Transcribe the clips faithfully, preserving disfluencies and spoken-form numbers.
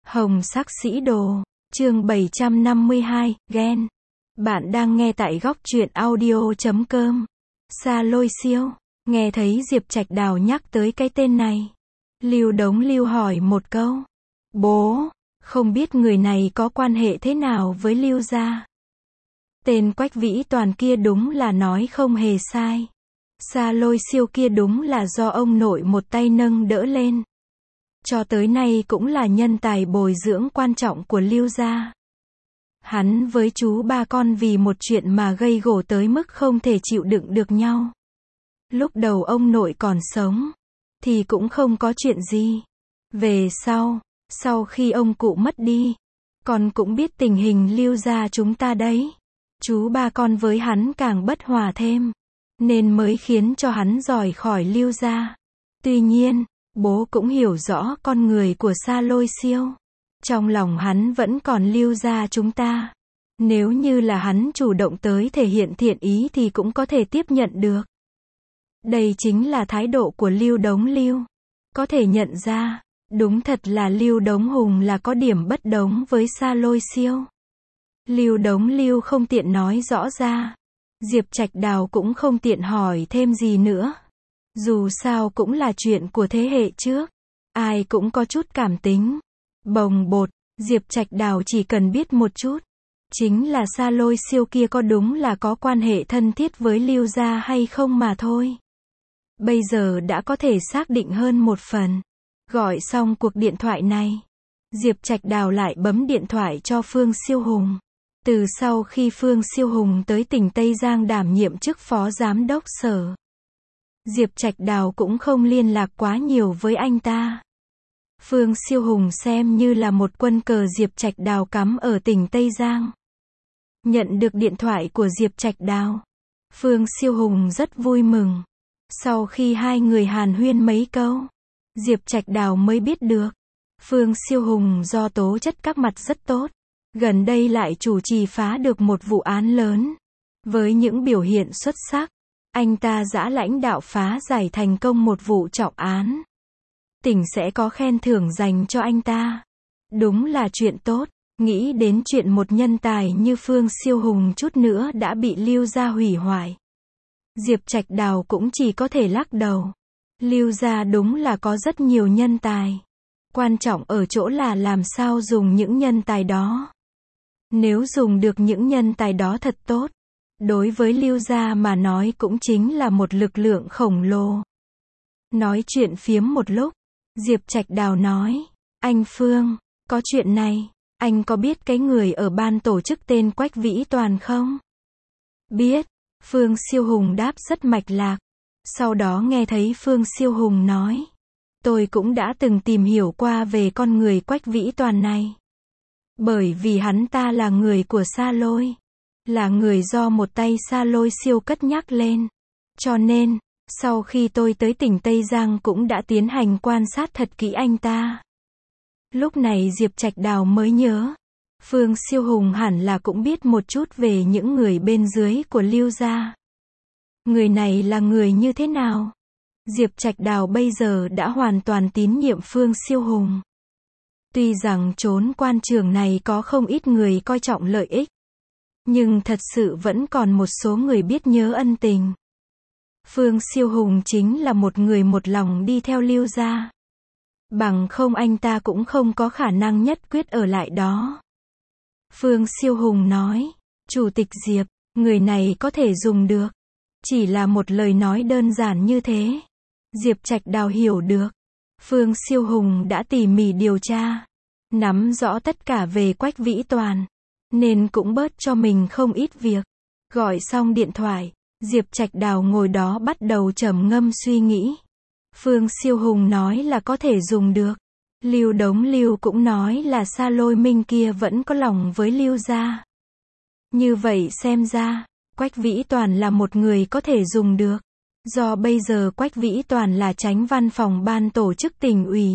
Hồng sắc sĩ đồ, chương bảy trăm năm mươi hai, ghen. Bạn đang nghe tại góc truyện audio chấm com. Sa Lôi Siêu, nghe thấy Diệp Trạch Đào nhắc tới cái tên này. Lưu Đống Lưu hỏi một câu. Bố, không biết người này có quan hệ thế nào với Lưu gia? Tên Quách Vĩ Toàn kia đúng là nói không hề sai. Sa Lôi Siêu kia đúng là do ông nội một tay nâng đỡ lên. Cho tới nay cũng là nhân tài bồi dưỡng quan trọng của Lưu gia. Hắn với chú ba con vì một chuyện mà gây gổ tới mức không thể chịu đựng được nhau. Lúc đầu ông nội còn sống, thì cũng không có chuyện gì. Về sau, sau khi ông cụ mất đi, con cũng biết tình hình Lưu gia chúng ta đấy. Chú ba con với hắn càng bất hòa thêm, nên mới khiến cho hắn rời khỏi Lưu gia. Tuy nhiên, bố cũng hiểu rõ con người của Sa Lôi Siêu. Trong lòng hắn vẫn còn Lưu gia chúng ta. Nếu như là hắn chủ động tới thể hiện thiện ý thì cũng có thể tiếp nhận được. Đây chính là thái độ của Lưu Đống Lưu. Có thể nhận ra, đúng thật là Lưu Đống Hùng là có điểm bất đồng với Sa Lôi Siêu. Lưu Đống Lưu không tiện nói rõ ra. Diệp Trạch Đào cũng không tiện hỏi thêm gì nữa. Dù sao cũng là chuyện của thế hệ trước. Ai cũng có chút cảm tính. Bồng bột, Diệp Trạch Đào chỉ cần biết một chút. Chính là Sa Lôi Siêu kia có đúng là có quan hệ thân thiết với Lưu gia hay không mà thôi. Bây giờ đã có thể xác định hơn một phần. Gọi xong cuộc điện thoại này, Diệp Trạch Đào lại bấm điện thoại cho Phương Siêu Hùng. Từ sau khi Phương Siêu Hùng tới tỉnh Tây Giang đảm nhiệm chức phó giám đốc sở, Diệp Trạch Đào cũng không liên lạc quá nhiều với anh ta. Phương Siêu Hùng xem như là một quân cờ Diệp Trạch Đào cắm ở tỉnh Tây Giang. Nhận được điện thoại của Diệp Trạch Đào, Phương Siêu Hùng rất vui mừng. Sau khi hai người hàn huyên mấy câu, Diệp Trạch Đào mới biết được, Phương Siêu Hùng do tố chất các mặt rất tốt. Gần đây lại chủ trì phá được một vụ án lớn. Với những biểu hiện xuất sắc, anh ta đã lãnh đạo phá giải thành công một vụ trọng án. Tỉnh sẽ có khen thưởng dành cho anh ta. Đúng là chuyện tốt. Nghĩ đến chuyện một nhân tài như Phương Siêu Hùng chút nữa đã bị Lưu gia hủy hoại, Diệp Trạch Đào cũng chỉ có thể lắc đầu. Lưu gia đúng là có rất nhiều nhân tài. Quan trọng ở chỗ là làm sao dùng những nhân tài đó. Nếu dùng được những nhân tài đó thật tốt, đối với Lưu gia mà nói cũng chính là một lực lượng khổng lồ. Nói chuyện phiếm một lúc, Diệp Trạch Đào nói, anh Phương, có chuyện này, anh có biết cái người ở ban tổ chức tên Quách Vĩ Toàn không? Biết, Phương Siêu Hùng đáp rất mạch lạc. Sau đó nghe thấy Phương Siêu Hùng nói, tôi cũng đã từng tìm hiểu qua về con người Quách Vĩ Toàn này. Bởi vì hắn ta là người của Sa Lôi, là người do một tay Sa Lôi Siêu cất nhắc lên. Cho nên, sau khi tôi tới tỉnh Tây Giang cũng đã tiến hành quan sát thật kỹ anh ta. Lúc này Diệp Trạch Đào mới nhớ, Phương Siêu Hùng hẳn là cũng biết một chút về những người bên dưới của Lưu gia. Người này là người như thế nào? Diệp Trạch Đào bây giờ đã hoàn toàn tín nhiệm Phương Siêu Hùng. Tuy rằng chốn quan trường này có không ít người coi trọng lợi ích, nhưng thật sự vẫn còn một số người biết nhớ ân tình. Phương Siêu Hùng chính là một người một lòng đi theo Lưu gia. Bằng không anh ta cũng không có khả năng nhất quyết ở lại đó. Phương Siêu Hùng nói, Chủ tịch Diệp, người này có thể dùng được. Chỉ là một lời nói đơn giản như thế. Diệp Trạch Đào hiểu được. Phương Siêu Hùng đã tỉ mỉ điều tra, nắm rõ tất cả về Quách Vĩ Toàn, nên cũng bớt cho mình không ít việc. Gọi xong điện thoại, Diệp Trạch Đào ngồi đó bắt đầu trầm ngâm suy nghĩ. Phương Siêu Hùng nói là có thể dùng được. Lưu Đống Lưu cũng nói là Sa Lôi Minh kia vẫn có lòng với Lưu gia. Như vậy xem ra, Quách Vĩ Toàn là một người có thể dùng được. Do bây giờ Quách Vĩ Toàn là chánh văn phòng ban tổ chức tỉnh ủy.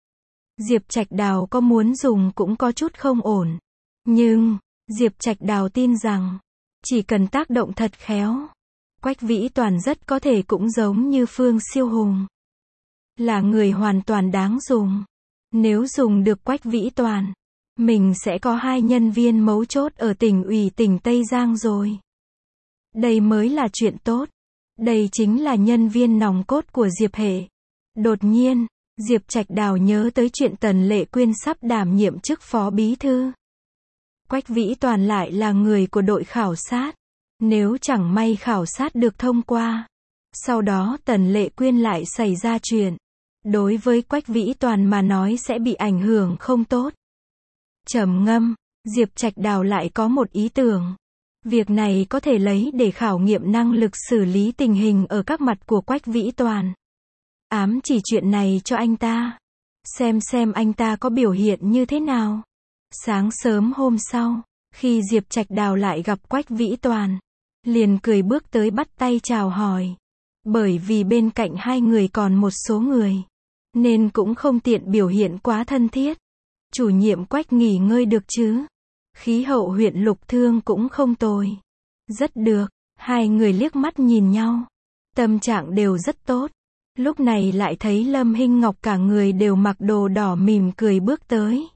Diệp Trạch Đào có muốn dùng cũng có chút không ổn. Nhưng, Diệp Trạch Đào tin rằng, chỉ cần tác động thật khéo, Quách Vĩ Toàn rất có thể cũng giống như Phương Siêu Hùng. Là người hoàn toàn đáng dùng. Nếu dùng được Quách Vĩ Toàn, mình sẽ có hai nhân viên mấu chốt ở tỉnh ủy tỉnh Tây Giang rồi. Đây mới là chuyện tốt. Đây chính là nhân viên nòng cốt của Diệp Hệ. Đột nhiên, Diệp Trạch Đào nhớ tới chuyện Tần Lệ Quyên sắp đảm nhiệm chức phó bí thư. Quách Vĩ Toàn lại là người của đội khảo sát. Nếu chẳng may khảo sát được thông qua, sau đó Tần Lệ Quyên lại xảy ra chuyện, đối với Quách Vĩ Toàn mà nói sẽ bị ảnh hưởng không tốt. Trầm ngâm, Diệp Trạch Đào lại có một ý tưởng. Việc này có thể lấy để khảo nghiệm năng lực xử lý tình hình ở các mặt của Quách Vĩ Toàn. Ám chỉ chuyện này cho anh ta. Xem xem anh ta có biểu hiện như thế nào. Sáng sớm hôm sau, khi Diệp Trạch Đào lại gặp Quách Vĩ Toàn, liền cười bước tới bắt tay chào hỏi. Bởi vì bên cạnh hai người còn một số người, nên cũng không tiện biểu hiện quá thân thiết. Chủ nhiệm Quách nghỉ ngơi được chứ? Khí hậu huyện Lục Thương cũng không tồi. Rất được, hai người liếc mắt nhìn nhau. Tâm trạng đều rất tốt. Lúc này lại thấy Lâm Hinh Ngọc cả người đều mặc đồ đỏ mỉm cười bước tới.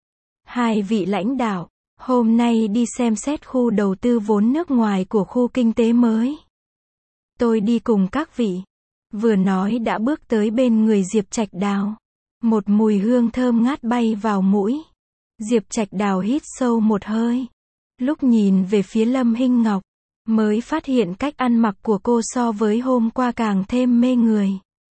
Hai vị lãnh đạo, hôm nay đi xem xét khu đầu tư vốn nước ngoài của khu kinh tế mới. Tôi đi cùng các vị. Vừa nói đã bước tới bên người Diệp Trạch Đào. Một mùi hương thơm ngát bay vào mũi. Diệp Trạch Đào hít sâu một hơi. Lúc nhìn về phía Lâm Hinh Ngọc, mới phát hiện cách ăn mặc của cô so với hôm qua càng thêm mê người.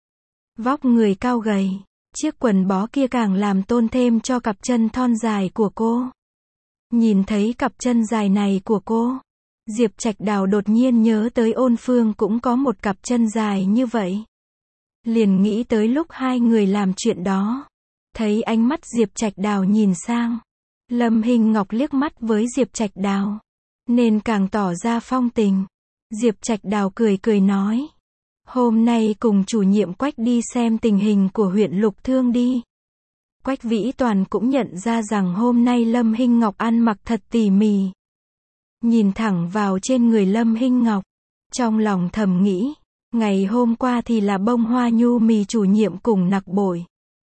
Vóc người cao gầy, chiếc quần bó kia càng làm tôn thêm cho cặp chân thon dài của cô. Nhìn thấy cặp chân dài này của cô, Diệp Trạch Đào đột nhiên nhớ tới Ôn Phương cũng có một cặp chân dài như vậy. Liền nghĩ tới lúc hai người làm chuyện đó. Thấy ánh mắt Diệp Trạch Đào nhìn sang, Lâm Hinh Ngọc liếc mắt với Diệp Trạch Đào, nên càng tỏ ra phong tình. Diệp Trạch Đào cười cười nói, hôm nay cùng chủ nhiệm Quách đi xem tình hình của huyện Lục Thương đi. Quách Vĩ Toàn cũng nhận ra rằng hôm nay Lâm Hinh Ngọc ăn mặc thật tỉ mỉ. Nhìn thẳng vào trên người Lâm Hinh Ngọc, trong lòng thầm nghĩ, ngày hôm qua thì là bông hoa nhu mì chủ nhiệm cùng nặc bội.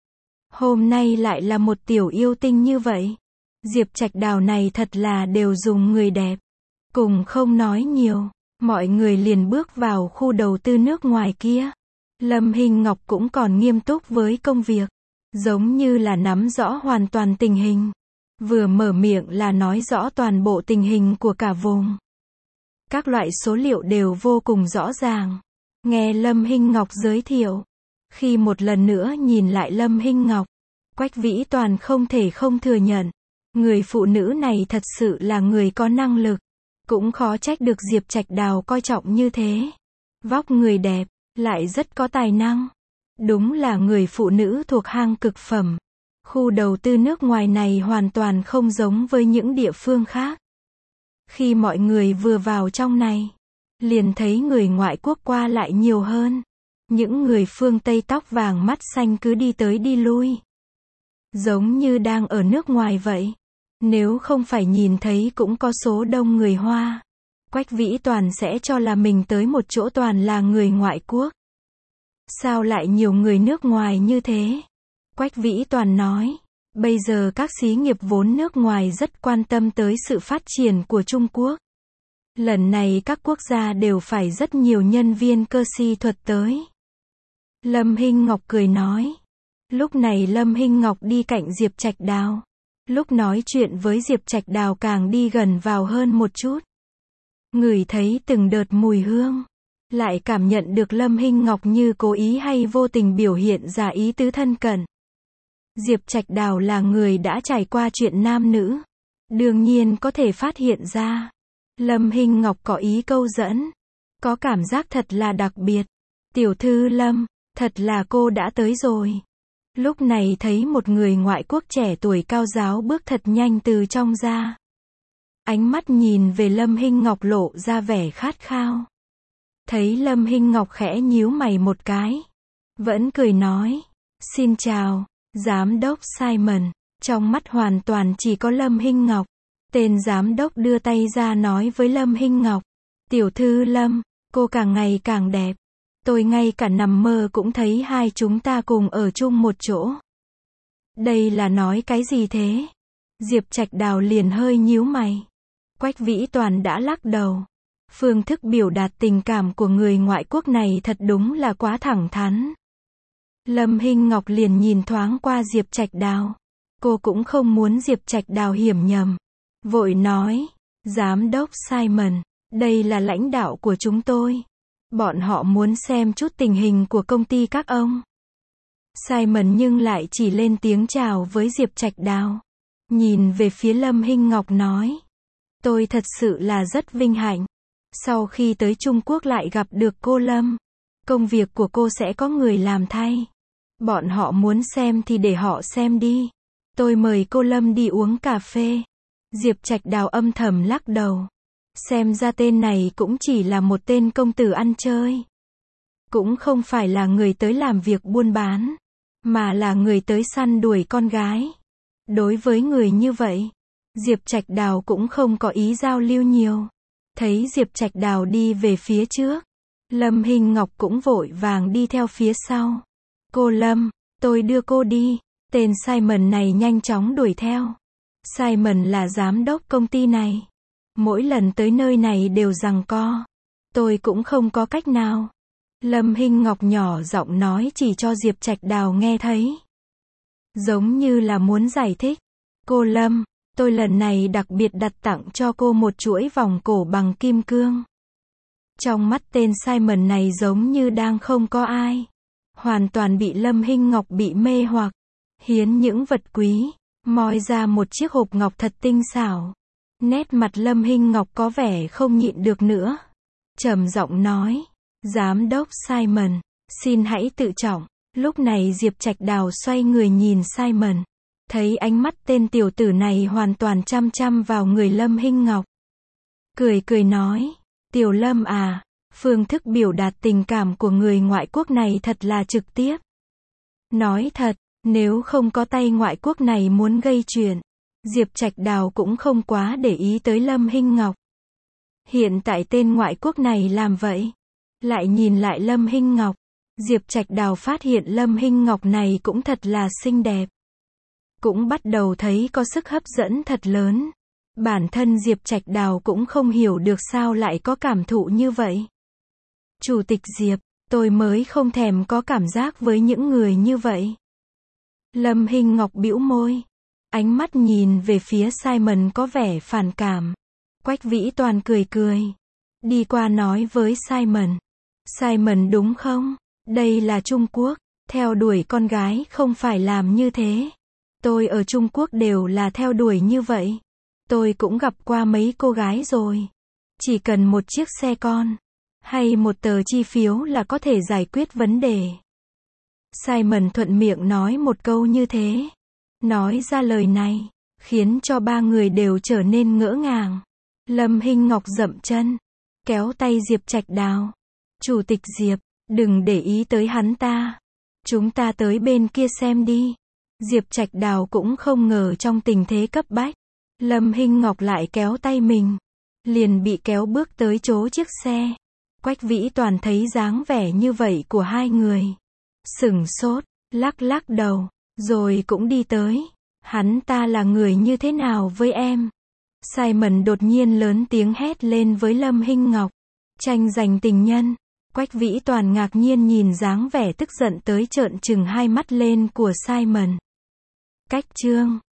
Hôm nay lại là một tiểu yêu tinh như vậy. Diệp Trạch Đào này thật là đều dùng người đẹp. Cùng không nói nhiều, mọi người liền bước vào khu đầu tư nước ngoài kia. Lâm Hinh Ngọc cũng còn nghiêm túc với công việc, giống như là nắm rõ hoàn toàn tình hình. Vừa mở miệng là nói rõ toàn bộ tình hình của cả vùng. Các loại số liệu đều vô cùng rõ ràng. Nghe Lâm Hinh Ngọc giới thiệu, khi một lần nữa nhìn lại Lâm Hinh Ngọc, Quách Vĩ Toàn không thể không thừa nhận, người phụ nữ này thật sự là người có năng lực. Cũng khó trách được Diệp Trạch Đào coi trọng như thế. Vóc người đẹp, lại rất có tài năng. Đúng là người phụ nữ thuộc hang cực phẩm. Khu đầu tư nước ngoài này hoàn toàn không giống với những địa phương khác. Khi mọi người vừa vào trong này, liền thấy người ngoại quốc qua lại nhiều hơn. Những người phương Tây tóc vàng mắt xanh cứ đi tới đi lui, giống như đang ở nước ngoài vậy. Nếu không phải nhìn thấy cũng có số đông người Hoa, Quách Vĩ Toàn sẽ cho là mình tới một chỗ toàn là người ngoại quốc. Sao lại nhiều người nước ngoài như thế? Quách Vĩ Toàn nói, bây giờ các xí nghiệp vốn nước ngoài rất quan tâm tới sự phát triển của Trung Quốc. Lần này các quốc gia đều phải rất nhiều nhân viên cơ si thuật tới. Lâm Hinh Ngọc cười nói. Lúc này Lâm Hinh Ngọc đi cạnh Diệp Trạch Đào. Lúc nói chuyện với Diệp Trạch Đào càng đi gần vào hơn một chút. Ngửi thấy từng đợt mùi hương. Lại cảm nhận được Lâm Hinh Ngọc như cố ý hay vô tình biểu hiện ra ý tứ thân cận. Diệp Trạch Đào là người đã trải qua chuyện nam nữ. Đương nhiên có thể phát hiện ra. Lâm Hinh Ngọc có ý câu dẫn. Có cảm giác thật là đặc biệt. Tiểu thư Lâm, thật là cô đã tới rồi. Lúc này thấy một người ngoại quốc trẻ tuổi cao giáo bước thật nhanh từ trong ra. Ánh mắt nhìn về Lâm Hinh Ngọc lộ ra vẻ khát khao. Thấy Lâm Hinh Ngọc khẽ nhíu mày một cái. Vẫn cười nói. Xin chào, Giám đốc Simon. Trong mắt hoàn toàn chỉ có Lâm Hinh Ngọc. Tên giám đốc đưa tay ra nói với Lâm Hinh Ngọc. Tiểu thư Lâm, cô càng ngày càng đẹp. Tôi ngay cả nằm mơ cũng thấy hai chúng ta cùng ở chung một chỗ. Đây là nói cái gì thế? Diệp Trạch Đào liền hơi nhíu mày. Quách Vĩ Toàn đã lắc đầu. Phương thức biểu đạt tình cảm của người ngoại quốc này thật đúng là quá thẳng thắn. Lâm Hinh Ngọc liền nhìn thoáng qua Diệp Trạch Đào. Cô cũng không muốn Diệp Trạch Đào hiểu nhầm. Vội nói, Giám đốc Simon, đây là lãnh đạo của chúng tôi. Bọn họ muốn xem chút tình hình của công ty các ông. Simon nhưng lại chỉ lên tiếng chào với Diệp Trạch Đào. Nhìn về phía Lâm Hinh Ngọc nói, tôi thật sự là rất vinh hạnh. Sau khi tới Trung Quốc lại gặp được cô Lâm. Công việc của cô sẽ có người làm thay. Bọn họ muốn xem thì để họ xem đi. Tôi mời cô Lâm đi uống cà phê. Diệp Trạch Đào âm thầm lắc đầu. Xem ra tên này cũng chỉ là một tên công tử ăn chơi. Cũng không phải là người tới làm việc buôn bán, mà là người tới săn đuổi con gái. Đối với người như vậy, Diệp Trạch Đào cũng không có ý giao lưu nhiều. Thấy Diệp Trạch Đào đi về phía trước, Lâm Hinh Ngọc cũng vội vàng đi theo phía sau. Cô Lâm, tôi đưa cô đi. Tên Simon này nhanh chóng đuổi theo. Simon là giám đốc công ty này. Mỗi lần tới nơi này đều giằng co. Tôi cũng không có cách nào. Lâm Hinh Ngọc nhỏ giọng nói chỉ cho Diệp Trạch Đào nghe thấy. Giống như là muốn giải thích. Cô Lâm, tôi lần này đặc biệt đặt tặng cho cô một chuỗi vòng cổ bằng kim cương. Trong mắt tên Simon này giống như đang không có ai. Hoàn toàn bị Lâm Hinh Ngọc bị mê hoặc. Hiến những vật quý, moi ra một chiếc hộp ngọc thật tinh xảo. Nét mặt Lâm Hinh Ngọc có vẻ không nhịn được nữa. Trầm giọng nói, Giám đốc Simon, xin hãy tự trọng. Lúc này Diệp Trạch Đào xoay người nhìn Simon. Thấy ánh mắt tên tiểu tử này hoàn toàn chăm chăm vào người Lâm Hinh Ngọc. Cười cười nói, Tiểu Lâm à, phương thức biểu đạt tình cảm của người ngoại quốc này thật là trực tiếp. Nói thật, nếu không có tay ngoại quốc này muốn gây chuyện, Diệp Trạch Đào cũng không quá để ý tới Lâm Hinh Ngọc. Hiện tại tên ngoại quốc này làm vậy. Lại nhìn lại Lâm Hinh Ngọc. Diệp Trạch Đào phát hiện Lâm Hinh Ngọc này cũng thật là xinh đẹp. Cũng bắt đầu thấy có sức hấp dẫn thật lớn. Bản thân Diệp Trạch Đào cũng không hiểu được sao lại có cảm thụ như vậy. Chủ tịch Diệp, tôi mới không thèm có cảm giác với những người như vậy. Lâm Hinh Ngọc bĩu môi. Ánh mắt nhìn về phía Simon có vẻ phản cảm. Quách Vĩ Toàn cười cười. Đi qua nói với Simon. Simon đúng không? Đây là Trung Quốc. Theo đuổi con gái không phải làm như thế. Tôi ở Trung Quốc đều là theo đuổi như vậy. Tôi cũng gặp qua mấy cô gái rồi. Chỉ cần một chiếc xe con, hay một tờ chi phiếu là có thể giải quyết vấn đề. Simon thuận miệng nói một câu như thế. Nói ra lời này, khiến cho ba người đều trở nên ngỡ ngàng. Lâm Hinh Ngọc dậm chân, kéo tay Diệp Trạch Đào. Chủ tịch Diệp, đừng để ý tới hắn ta. Chúng ta tới bên kia xem đi. Diệp Trạch Đào cũng không ngờ trong tình thế cấp bách, Lâm Hinh Ngọc lại kéo tay mình. Liền bị kéo bước tới chỗ chiếc xe. Quách Vĩ Toàn thấy dáng vẻ như vậy của hai người. Sửng sốt, lắc lắc đầu, rồi cũng đi tới. Hắn ta là người như thế nào với em? Simon đột nhiên lớn tiếng hét lên với Lâm Hinh Ngọc. Tranh giành tình nhân. Quách Vĩ Toàn ngạc nhiên nhìn dáng vẻ tức giận tới trợn trừng hai mắt lên của Simon. Cách chương